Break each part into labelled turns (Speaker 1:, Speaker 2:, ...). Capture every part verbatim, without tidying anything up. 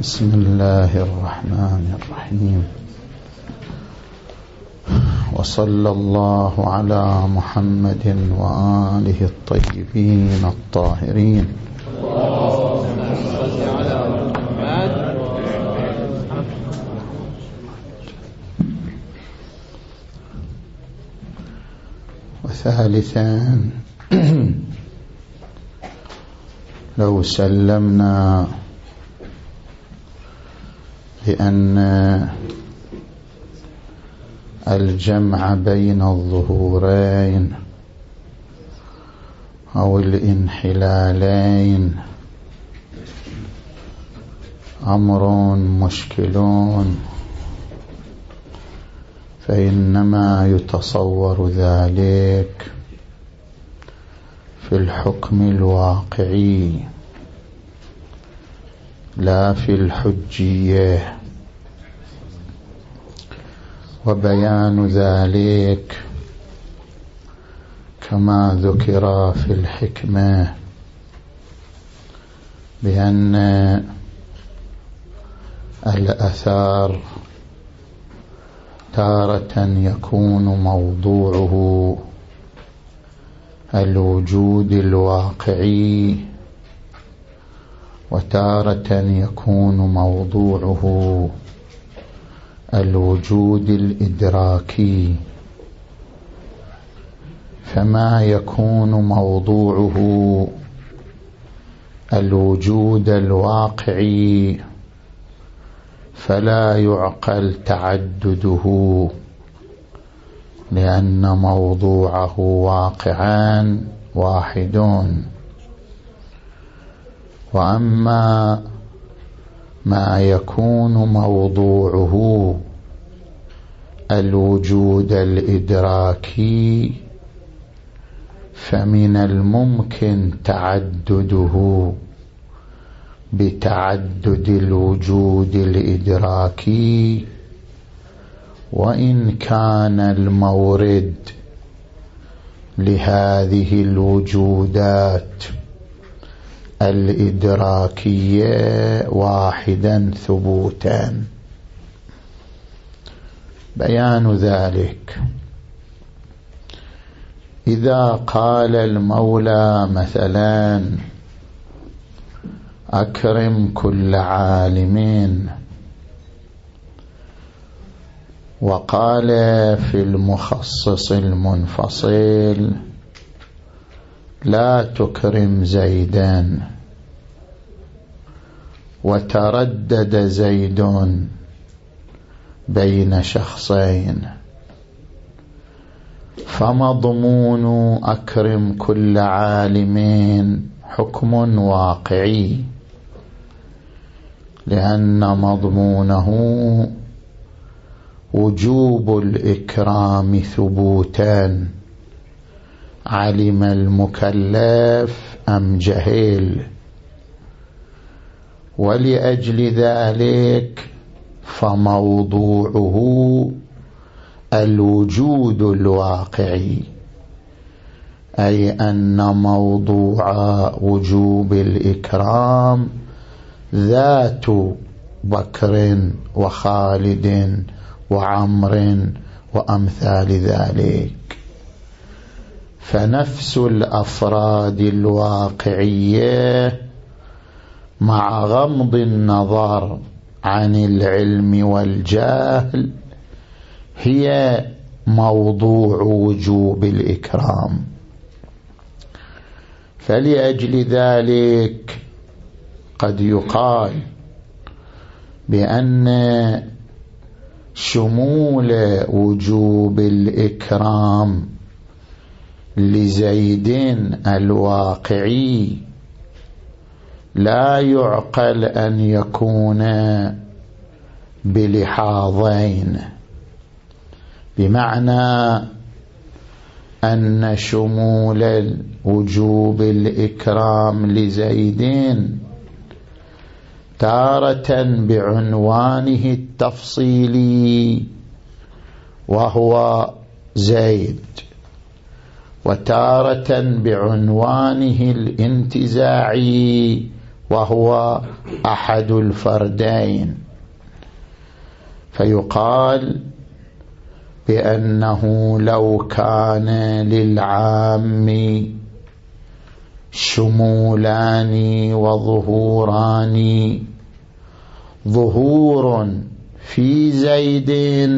Speaker 1: بسم الله الرحمن الرحيم. وصلى الله على محمد وآله الطيبين الطاهرين. وثالثا لو سلمنا لأن الجمع بين الظهورين أو الانحلالين أمر مشكل، فإنما يتصور ذلك في الحكم الواقعي لا في الحجية، وبيان ذلك كما ذكر في الحكمة بأن الأثار تارة يكون موضوعه الوجود الواقعي، وتارة يكون موضوعه الوجود الإدراكي. فما يكون موضوعه الوجود الواقعي فلا يعقل تعدده، لأن موضوعه واقعان واحدون. وأما ما يكون موضوعه الوجود الإدراكي فمن الممكن تعدده بتعدد الوجود الإدراكي، وإن كان المورد لهذه الوجودات الإدراكية واحدا ثبوتا. بيان ذلك: إذا قال المولى مثلا أكرم كل عالم، وقال في المخصص المنفصل لا تكرم زيدا، وتردد زيد بين شخصين، فمضمون أكرم كل عالم حكم واقعي، لأن مضمونه وجوب الإكرام ثبوتا، علم المكلف أم جهل. ولأجل ذلك فموضوعه الوجود الواقعي، أي أن موضوع وجوب الإكرام ذات بكر وخالد وعمر وأمثال ذلك. فنفس الأفراد الواقعية مع غمض النظر عن العلم والجهل هي موضوع وجوب الإكرام. فلأجل ذلك قد يقال بأن شمول وجوب الإكرام لزيد الواقعي لا يعقل أن يكون بلحاظين، بمعنى أن شمول وجوب الإكرام لزيد تارة بعنوانه التفصيلي وهو زيد، وتارة بعنوانه الانتزاعي وهو أحد الفردين، فيقال بأنه لو كان للعام شمولان وظهوران، ظهور في زيد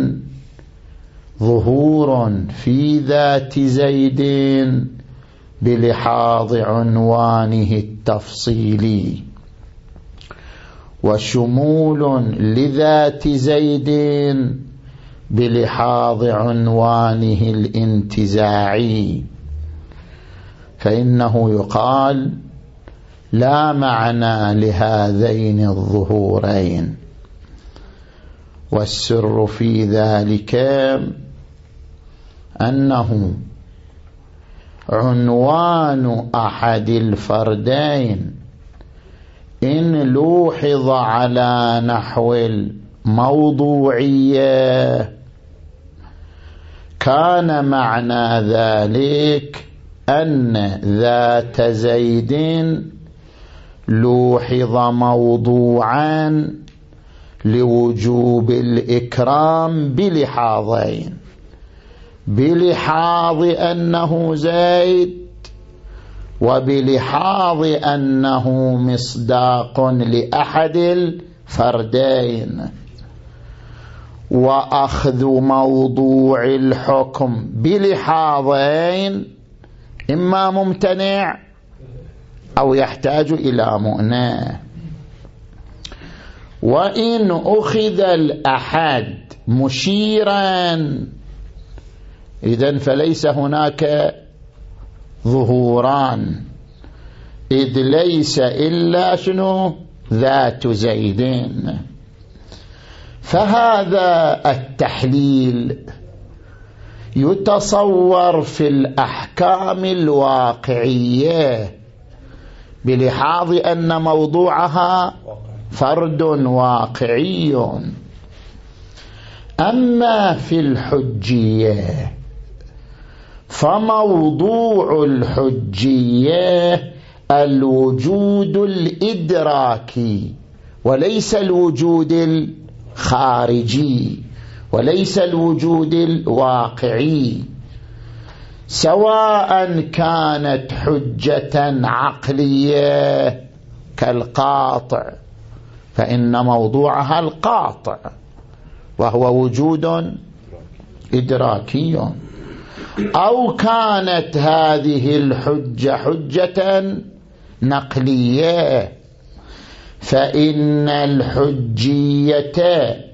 Speaker 1: ظهور في ذات زيد بلحاظ عنوانه التفصيلي، وشمول لذات زيد بلحاظ عنوانه الانتزاعي، فإنه يقال لا معنى لهذين الظهورين. والسر في ذلك أنه عنوان أحد الفردين إن لوحظ على نحو الموضوعية كان معنى ذلك أن ذات زيد لوحظ موضوعا لوجوب الإكرام بلحاظين: بلحاظ أنه زيد، وبلحاظ أنه مصداق لأحد الفردين. وأخذ موضوع الحكم بلحاظين إما ممتنع أو يحتاج إلى مؤنة. وإن أخذ الأحد مشيرا إذن فليس هناك ظهوران، إذ ليس إلا شنو؟ ذات زيدين. فهذا التحليل يتصور في الأحكام الواقعية بلحاظ أن موضوعها فرد واقعي. أما في الحجية فموضوع الحجية الوجود الإدراكي وليس الوجود الخارجي وليس الوجود الواقعي، سواء كانت حجة عقلية كالقاطع فإن موضوعها القاطع وهو وجود إدراكي، أو كانت هذه الحجة حجة نقلية فإن الحجية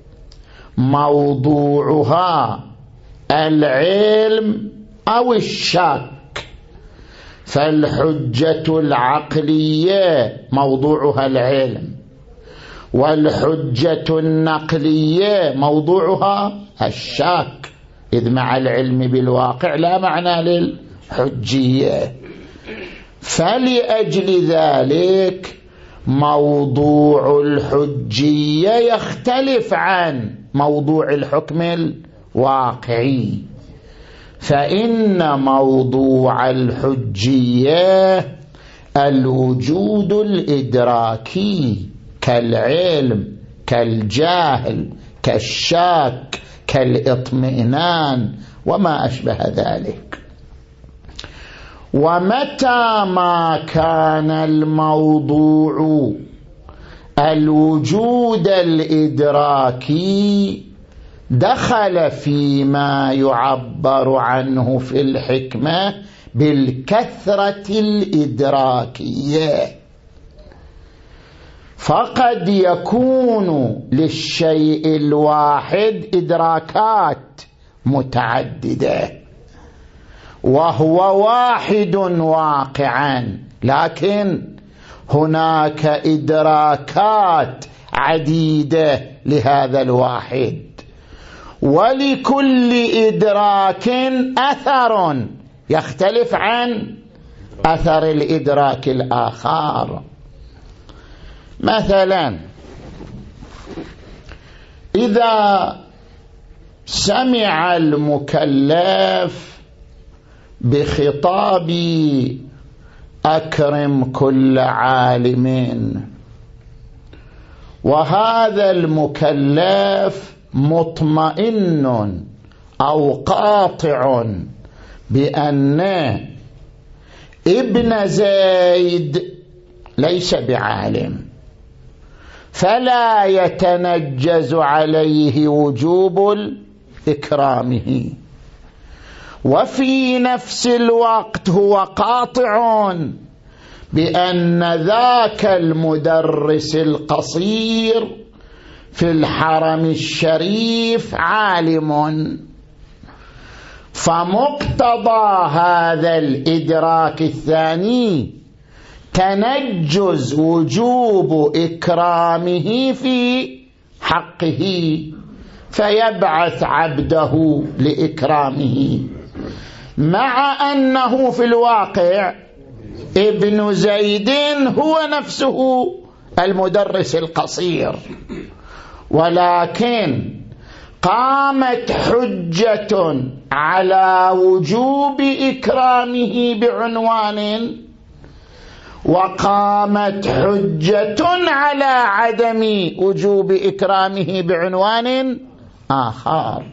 Speaker 1: موضوعها العلم أو الشك، فالحجة العقلية موضوعها العلم، والحجة النقلية موضوعها الشك، إذ مع العلم بالواقع لا معنى للحجية. فلأجل ذلك موضوع الحجية يختلف عن موضوع الحكم الواقعي، فإن موضوع الحجية الوجود الإدراكي كالعلم كالجاهل كالشاك كالاطمئنان وما أشبه ذلك. ومتى ما كان الموضوع الوجود الإدراكي دخل فيما يعبر عنه في الحكمة بالكثرة الإدراكية، فقد يكون للشيء الواحد إدراكات متعددة وهو واحد واقعا، لكن هناك إدراكات عديدة لهذا الواحد، ولكل إدراك أثر يختلف عن أثر الإدراك الآخر. مثلا إذا سمع المكلف بخطاب أكرم كل عالم. وهذا المكلف مطمئن أو قاطع بأن ابن زيد ليس بعالم، فلا يتنجز عليه وجوب إكرامه. وفي نفس الوقت هو قاطع بأن ذاك المدرس القصير في الحرم الشريف عالم، فمقتضى هذا الإدراك الثاني تنجز وجوب إكرامه في حقه، فيبعث عبده لإكرامه، مع أنه في الواقع ابن زيد هو نفسه المدرس القصير، ولكن قامت حجة على وجوب إكرامه بعنوان، وقامت حجة على عدم وجوب إكرامه بعنوان آخر.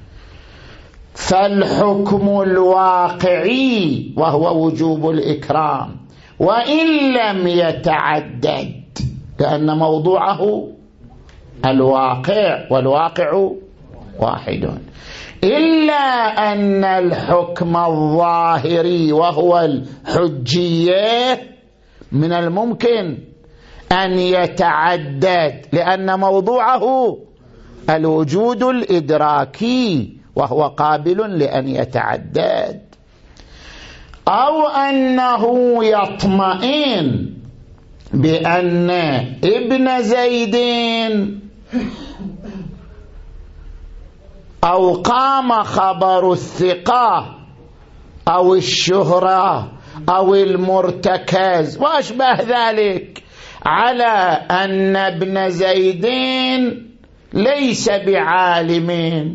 Speaker 1: فالحكم الواقعي وهو وجوب الإكرام وإن لم يتعدد، لأن موضوعه الواقع والواقع واحد، إلا أن الحكم الظاهري وهو الحجية من الممكن أن يتعدد، لأن موضوعه الوجود الإدراكي وهو قابل لأن يتعدد، أو أنه يطمئن بأن ابن زيد أو قام خبر الثقة أو الشهرة أو المرتكز وأشبه ذلك على أن ابن زيد ليس بعالم،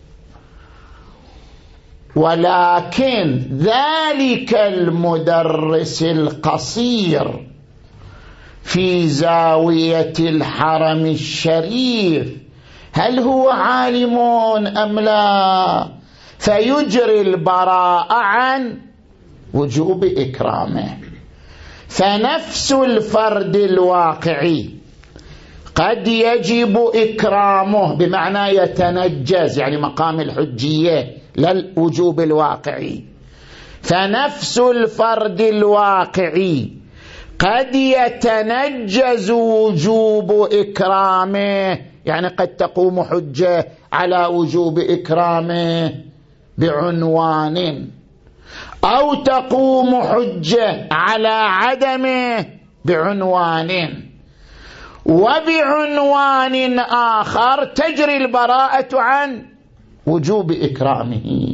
Speaker 1: ولكن ذلك المدرس القصير في زاوية الحرم الشريف هل هو عالم أم لا، فيجري البراءة عن وجوب إكرامه. فنفس الفرد الواقعي قد يجب إكرامه بمعنى يتنجز، يعني مقام الحجية للوجوب الواقعي. فنفس الفرد الواقعي قد يتنجز وجوب إكرامه، يعني قد تقوم حجة على وجوب إكرامه بعنوان، أو تقوم حجة على عدمه بعنوان، وبعنوان آخر تجري البراءة عن وجوب إكرامه.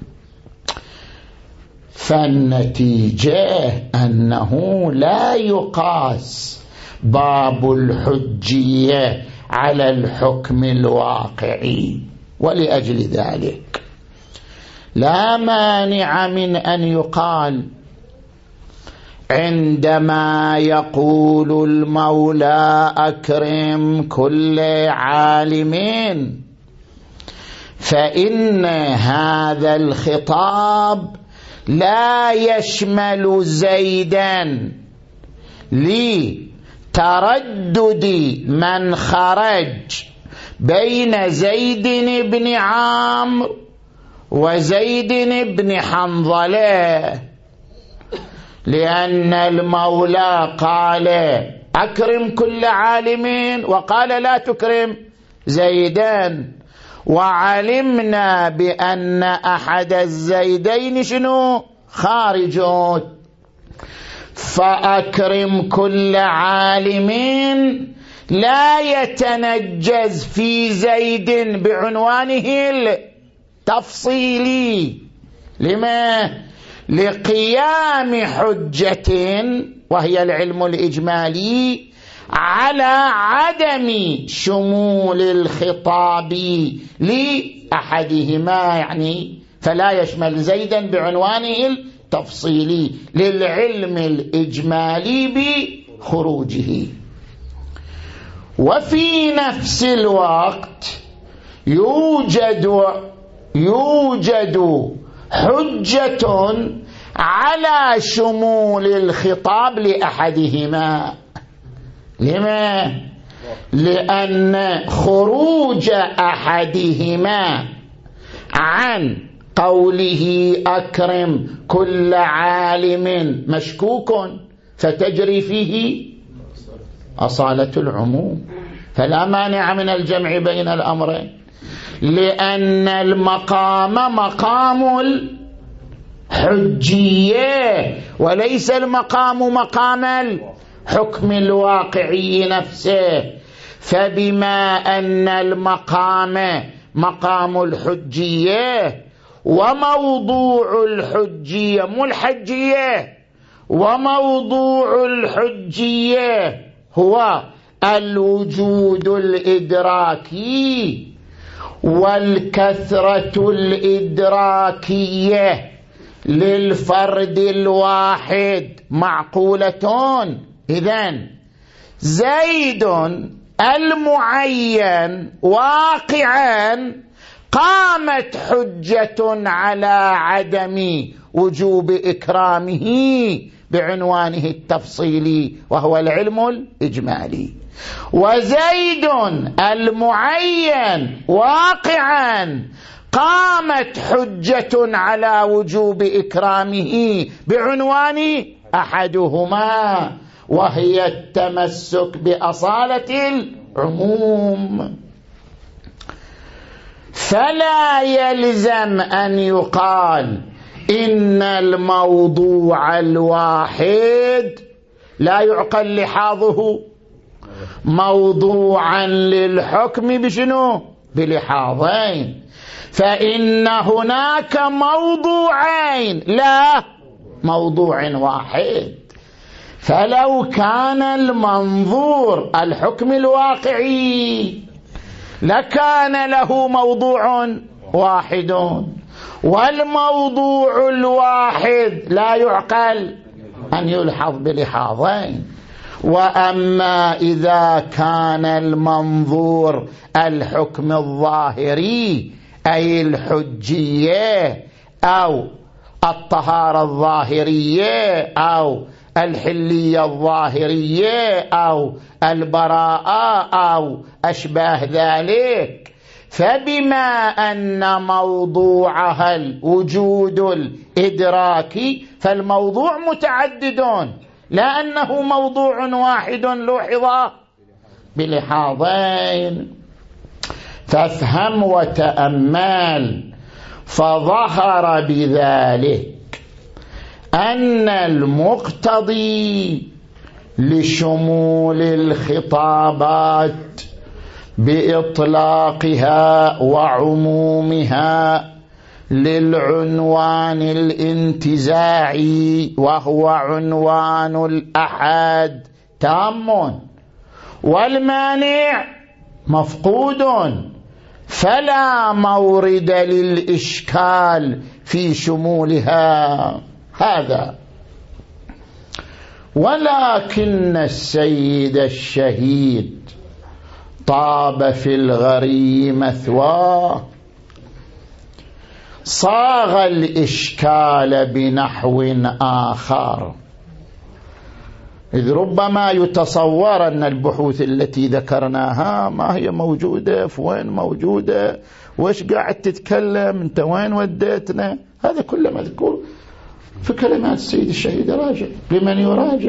Speaker 1: فالنتيجة أنه لا يقاس باب الحجية على الحكم الواقعي، ولأجل ذلك لا مانع من أن يقال عندما يقول المولى أكرم كل عالم، فإن هذا الخطاب لا يشمل زيدا لتردد من خرج بين زيد بن عمرو وزيد بن حنظلة، لأن المولى قال أكرم كل عالم وقال لا تكرم زيدان، وعلمنا بأن أحد الزيدين شنو خارج، فأكرم كل عالم لا يتنجز في زيد بعنوانه التفصيلي. لما؟ لقيام حجة وهي العلم الإجمالي على عدم شمول الخطاب لأحدهما، يعني فلا يشمل زيدا بعنوانه التفصيلي للعلم الإجمالي بخروجه. وفي نفس الوقت يوجد يوجد حجة على شمول الخطاب لأحدهما. لما؟ لأن خروج أحدهما عن قوله أكرم كل عالم مشكوك فتجري فيه أصالة العموم، فلا مانع من الجمع بين الأمرين، لأن المقام مقام الحجية وليس المقام مقام الحكم الواقعي نفسه. فبما أن المقام مقام الحجية وموضوع الحجية مو الحجية، وموضوع الحجية هو الوجود الإدراكي والكثرة الإدراكية للفرد الواحد معقولة. إذن زيد المعين واقعا قامت حجة على عدم وجوب إكرامه بعنوانه التفصيلي وهو العلم الإجمالي، وزيد المعين واقعا قامت حجة على وجوب إكرامه بعنوان أحدهما وهي التمسك بأصالة العموم. فلا يلزم أن يقال إن الموضوع الواحد لا يعقل لحاظه موضوعا للحكم بشنو؟ بلحاظين، فإن هناك موضوعين لا موضوع واحد. فلو كان المنظور الحكم الواقعي لكان له موضوع واحد، والموضوع الواحد لا يعقل أن يلحظ بلحاظين. وأما إذا كان المنظور الحكم الظاهري أي الحجية أو الطهارة الظاهرية أو الحلية الظاهرية أو البراءة أو أشباه ذلك، فبما أن موضوعها الوجود الإدراكي فالموضوع متعدد، لا أنه موضوع واحد لوحظ بلحاظين. فافهم وتأمل. فظهر بذلك أن المقتضي لشمول الخطابات بإطلاقها وعمومها للعنوان الانتزاعي وهو عنوان الأحد تام، والمانع مفقود، فلا مورد للإشكال في شمولها. هذا ولكن السيد الشهيد طاب في الغري مثواه صاغ الإشكال بنحو آخر، إذ ربما يتصور أن البحوث التي ذكرناها ما هي موجودة، في وين موجودة، وش قاعد تتكلم، انت وين وديتنا، هذا كله مذكور في كلمات السيد الشهيد. راجع لمن يراجع.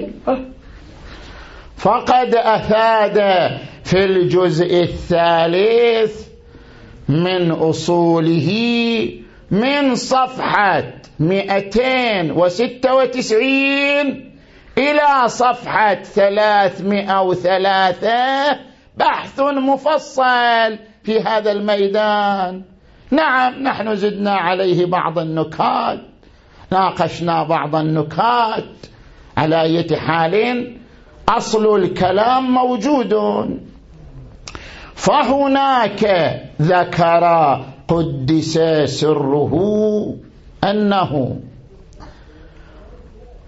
Speaker 1: فقد أفاد في الجزء الثالث من أصوله من صفحة مئتين وستة وتسعين إلى صفحة ثلاثمائة وثلاثة بحث مفصل في هذا الميدان. نعم نحن زدنا عليه بعض النكات، ناقشنا بعض النكات، على أي حال أصل الكلام موجود. فهناك ذكر قدس سره أنه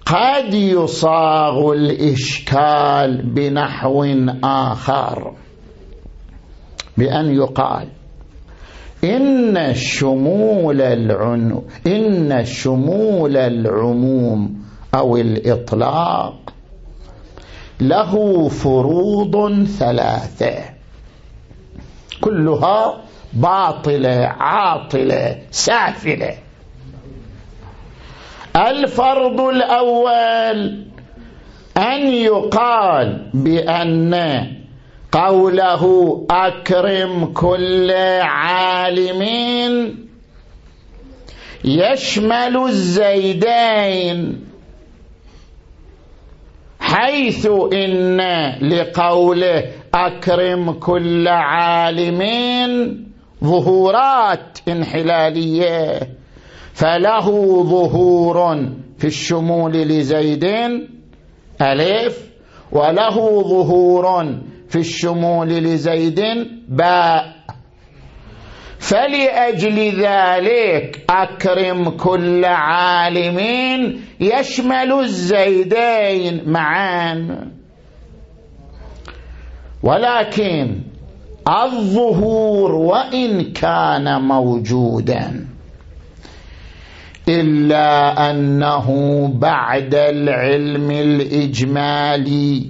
Speaker 1: قد يصاغ الإشكال بنحو آخر بأن يقال إن شمول العنو إن شمول العموم أو الإطلاق له فروض ثلاثة كلها باطلة عاطلة سافلة. الفرض الأول أن يقال بأن قوله أكرم كل عالم يشمل الزيدين، حيث إن لقوله أكرم كل عالم ظهورات انحلالية، فله ظهور في الشمول لزيد ألف، وله ظهور في الشمول لزيد باء. فلأجل ذلك أكرم كل عالم يشمل الزيدين معا. ولكن الظهور وإن كان موجودا إلا أنه بعد العلم الإجمالي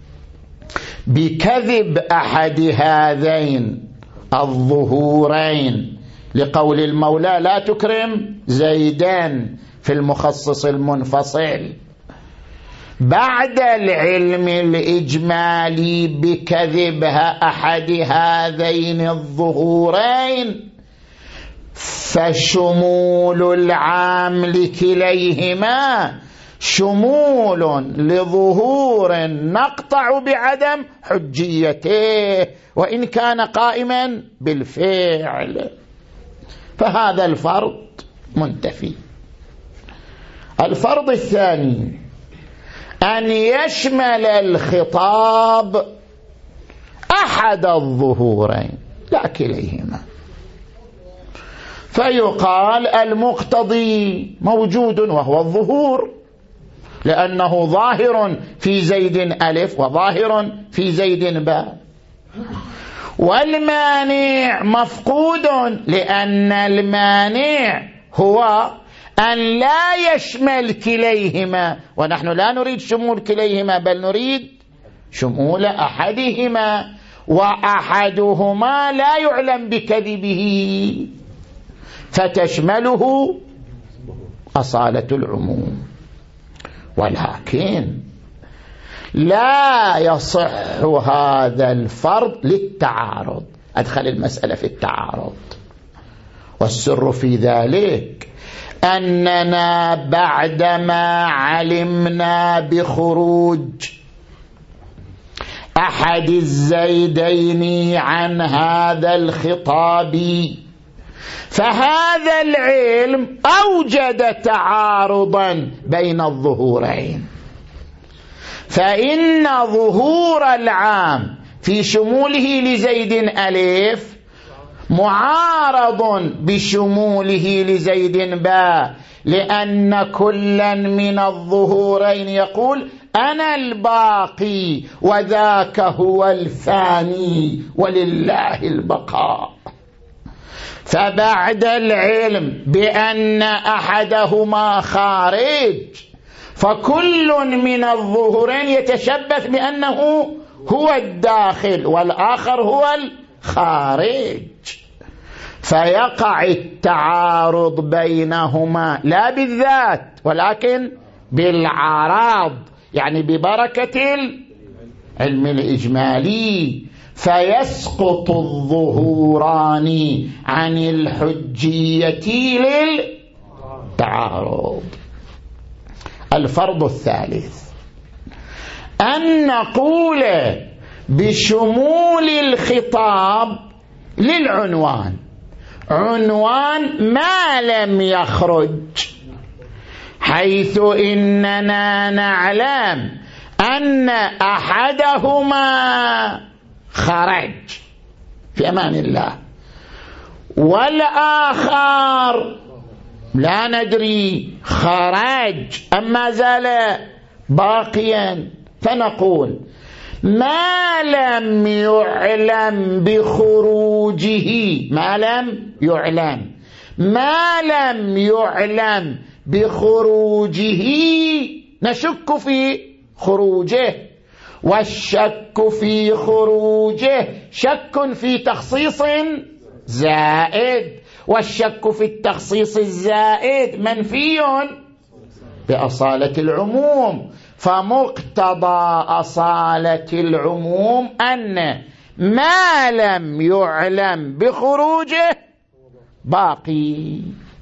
Speaker 1: بكذب أحد هذين الظهورين، لقول المولى لا تكرم زيدان في المخصص المنفصل، بعد العلم الإجمالي بكذبها أحد هذين الظهورين، فشمول العام لكليهما شمول لظهور نقطع بعدم حجيته وإن كان قائما بالفعل، فهذا الفرض منتفي. الفرض الثاني أن يشمل الخطاب أحد الظهورين لا كليهما، فيقال المقتضي موجود وهو الظهور، لأنه ظاهر في زيد ألف وظاهر في زيد باء، والمانع مفقود لأن المانع هو أن لا يشمل كليهما، ونحن لا نريد شمول كليهما بل نريد شمول أحدهما، وأحدهما لا يعلم بكذبه فتشمله أصالة العموم. ولكن لا يصح هذا الفرض للتعارض، أدخل المسألة في التعارض، والسر في ذلك أننا بعدما علمنا بخروج أحد الزيدين عن هذا الخطاب، فهذا العلم أوجد تعارضا بين الظهورين، فإن ظهور العام في شموله لزيد ألف معارض بشموله لزيد باء، لأن كلا من الظهورين يقول أنا الباقي وذاك هو الفاني ولله البقاء. فبعد العلم بأن أحدهما خارج، فكل من الظهورين يتشبث بأنه هو الداخل والآخر هو الخارج، فيقع التعارض بينهما لا بالذات ولكن بالعراض، يعني ببركة العلم الإجمالي، فيسقط الظهوران عن الحجية للتعارض. الفرض الثالث أن نقول بشمول الخطاب للعنوان، عنوان ما لم يخرج، حيث إننا نعلم أن أحدهما خرج في أمان الله والآخر لا ندري خرج أم ما زال باقيا، فنقول ما لم يعلم بخروجه، ما لم يعلم ما لم يعلم بخروجه نشك في خروجه، والشك في خروجه شك في تخصيص زائد، والشك في التخصيص الزائد منفي بأصالة العموم، فمقتضى أصالة العموم أن ما لم يعلم بخروجه باقي.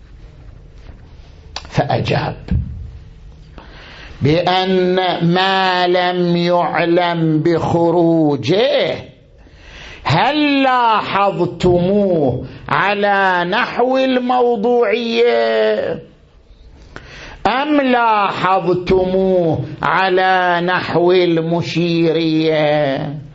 Speaker 1: فأجاب بأن ما لم يعلم بخروجه هل لاحظتموه على نحو الموضوعية أم لاحظتموه على نحو المشيرية؟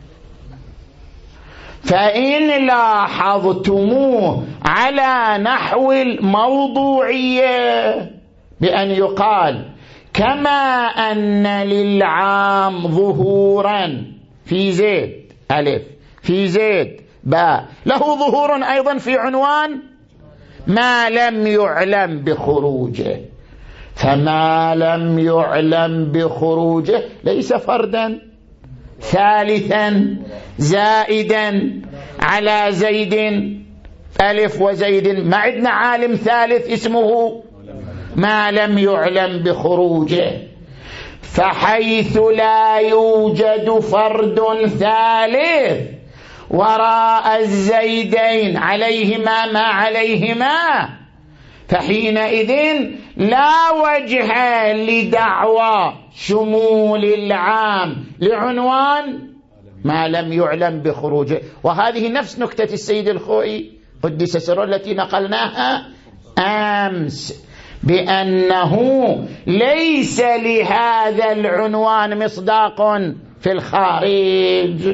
Speaker 1: فإن لاحظتموه على نحو الموضوعية بأن يقال كما أن للعام ظهورا في زيد ألف في زيد باء له ظهور أيضا في عنوان ما لم يعلم بخروجه، فما لم يعلم بخروجه ليس فردا ثالثا زائدا على زيد ألف وزيد، ما عندنا عالم ثالث اسمه ما لم يعلم بخروجه، فحيث لا يوجد فرد ثالث وراء الزيدين عليهما ما عليهما، فحينئذ لا وجه لدعوى شمول العام لعنوان ما لم يعلم بخروجه. وهذه نفس نكتة السيد الخوئي قدس سره التي نقلناها أمس، بأنه ليس لهذا العنوان مصداق في الخارج.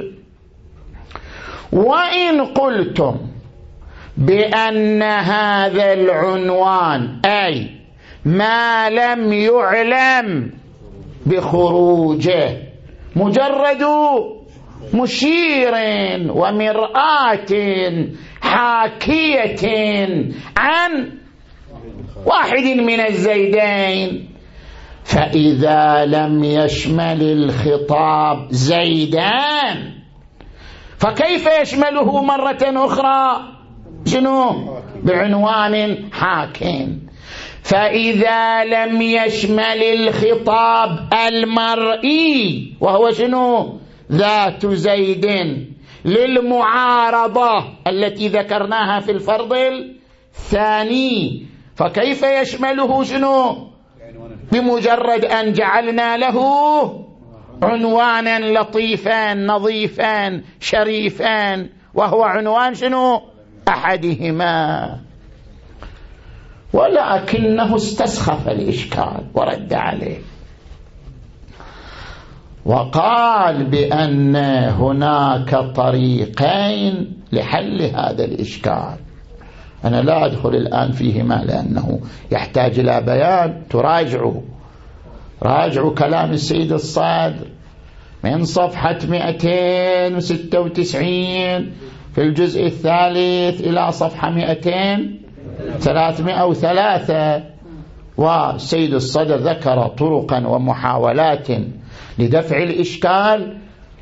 Speaker 1: وإن قلتم بأن هذا العنوان أي ما لم يعلم بخروجه مجرد مشير ومرآة حاكية عن واحد من الزيدين، فإذا لم يشمل الخطاب زيدان فكيف يشمله مرة أخرى شنو بعنوان حاكم؟ فإذا لم يشمل الخطاب المرئي وهو شنو ذات زيد للمعارضة التي ذكرناها في الفرض الثاني، فكيف يشمله شنو بمجرد أن جعلنا له عنوانا لطيفا نظيفا شريفا وهو عنوان شنو أحدهما؟ ولكنه استسخف الإشكال ورد عليه وقال بأن هناك طريقين لحل هذا الإشكال. أنا لا أدخل الآن فيهما لأنه يحتاج إلى بيان، تراجعوا راجعوا كلام السيد الصادر من صفحة مئتين وستة وتسعين في الجزء الثالث إلى صفحة مئتين ثلاثمائة وثلاثة، والسيد الصدر ذكر طرقا ومحاولات لدفع الإشكال،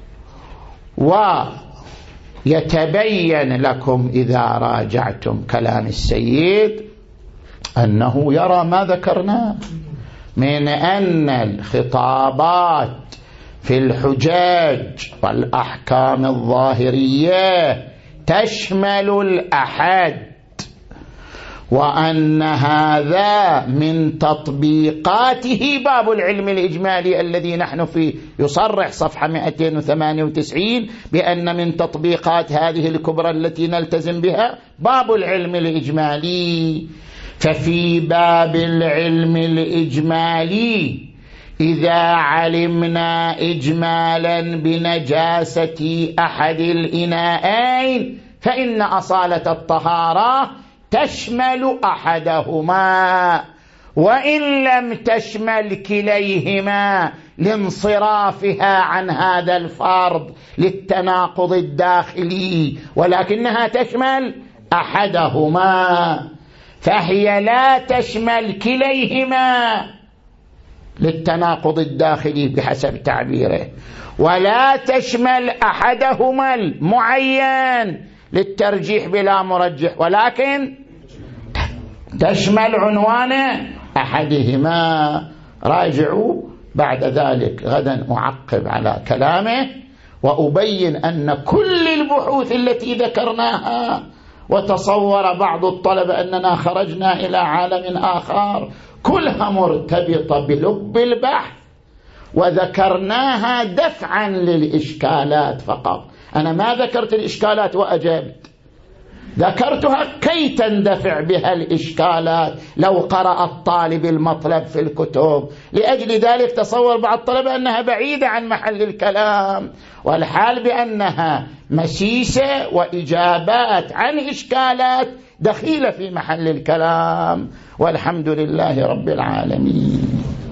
Speaker 1: ويتبين لكم إذا راجعتم كلام السيد أنه يرى ما ذكرناه من أن الخطابات في الحجاج والأحكام الظاهرية تشمل الأحد، وأن هذا من تطبيقاته باب العلم الإجمالي الذي نحن فيه. يصرح صفحة مئتين وثمانية وتسعين بأن من تطبيقات هذه الكبرى التي نلتزم بها باب العلم الإجمالي. ففي باب العلم الإجمالي إذا علمنا إجمالا بنجاسة أحد الإناءين فإن أصالة الطهارة تشمل أحدهما وإن لم تشمل كليهما لانصرافها عن هذا الفرض للتناقض الداخلي، ولكنها تشمل أحدهما، فهي لا تشمل كليهما للتناقض الداخلي بحسب تعبيره، ولا تشمل أحدهما المعين للترجيح بلا مرجح، ولكن تشمل عنوان أحدهما. راجعوا بعد ذلك غدا أعقب على كلامه وأبين أن كل البحوث التي ذكرناها وتصور بعض الطلبة أننا خرجنا إلى عالم آخر كلها مرتبطة بلب البحث، وذكرناها دفعا للإشكالات فقط. أنا ما ذكرت الإشكالات وأجبت، ذكرتها كي تندفع بها الإشكالات لو قرأ الطالب المطلب في الكتب. لأجل ذلك تصور بعض الطلبة أنها بعيدة عن محل الكلام، والحال بأنها مسيسة وإجابات عن إشكالات دخيلة في محل الكلام، والحمد لله رب العالمين.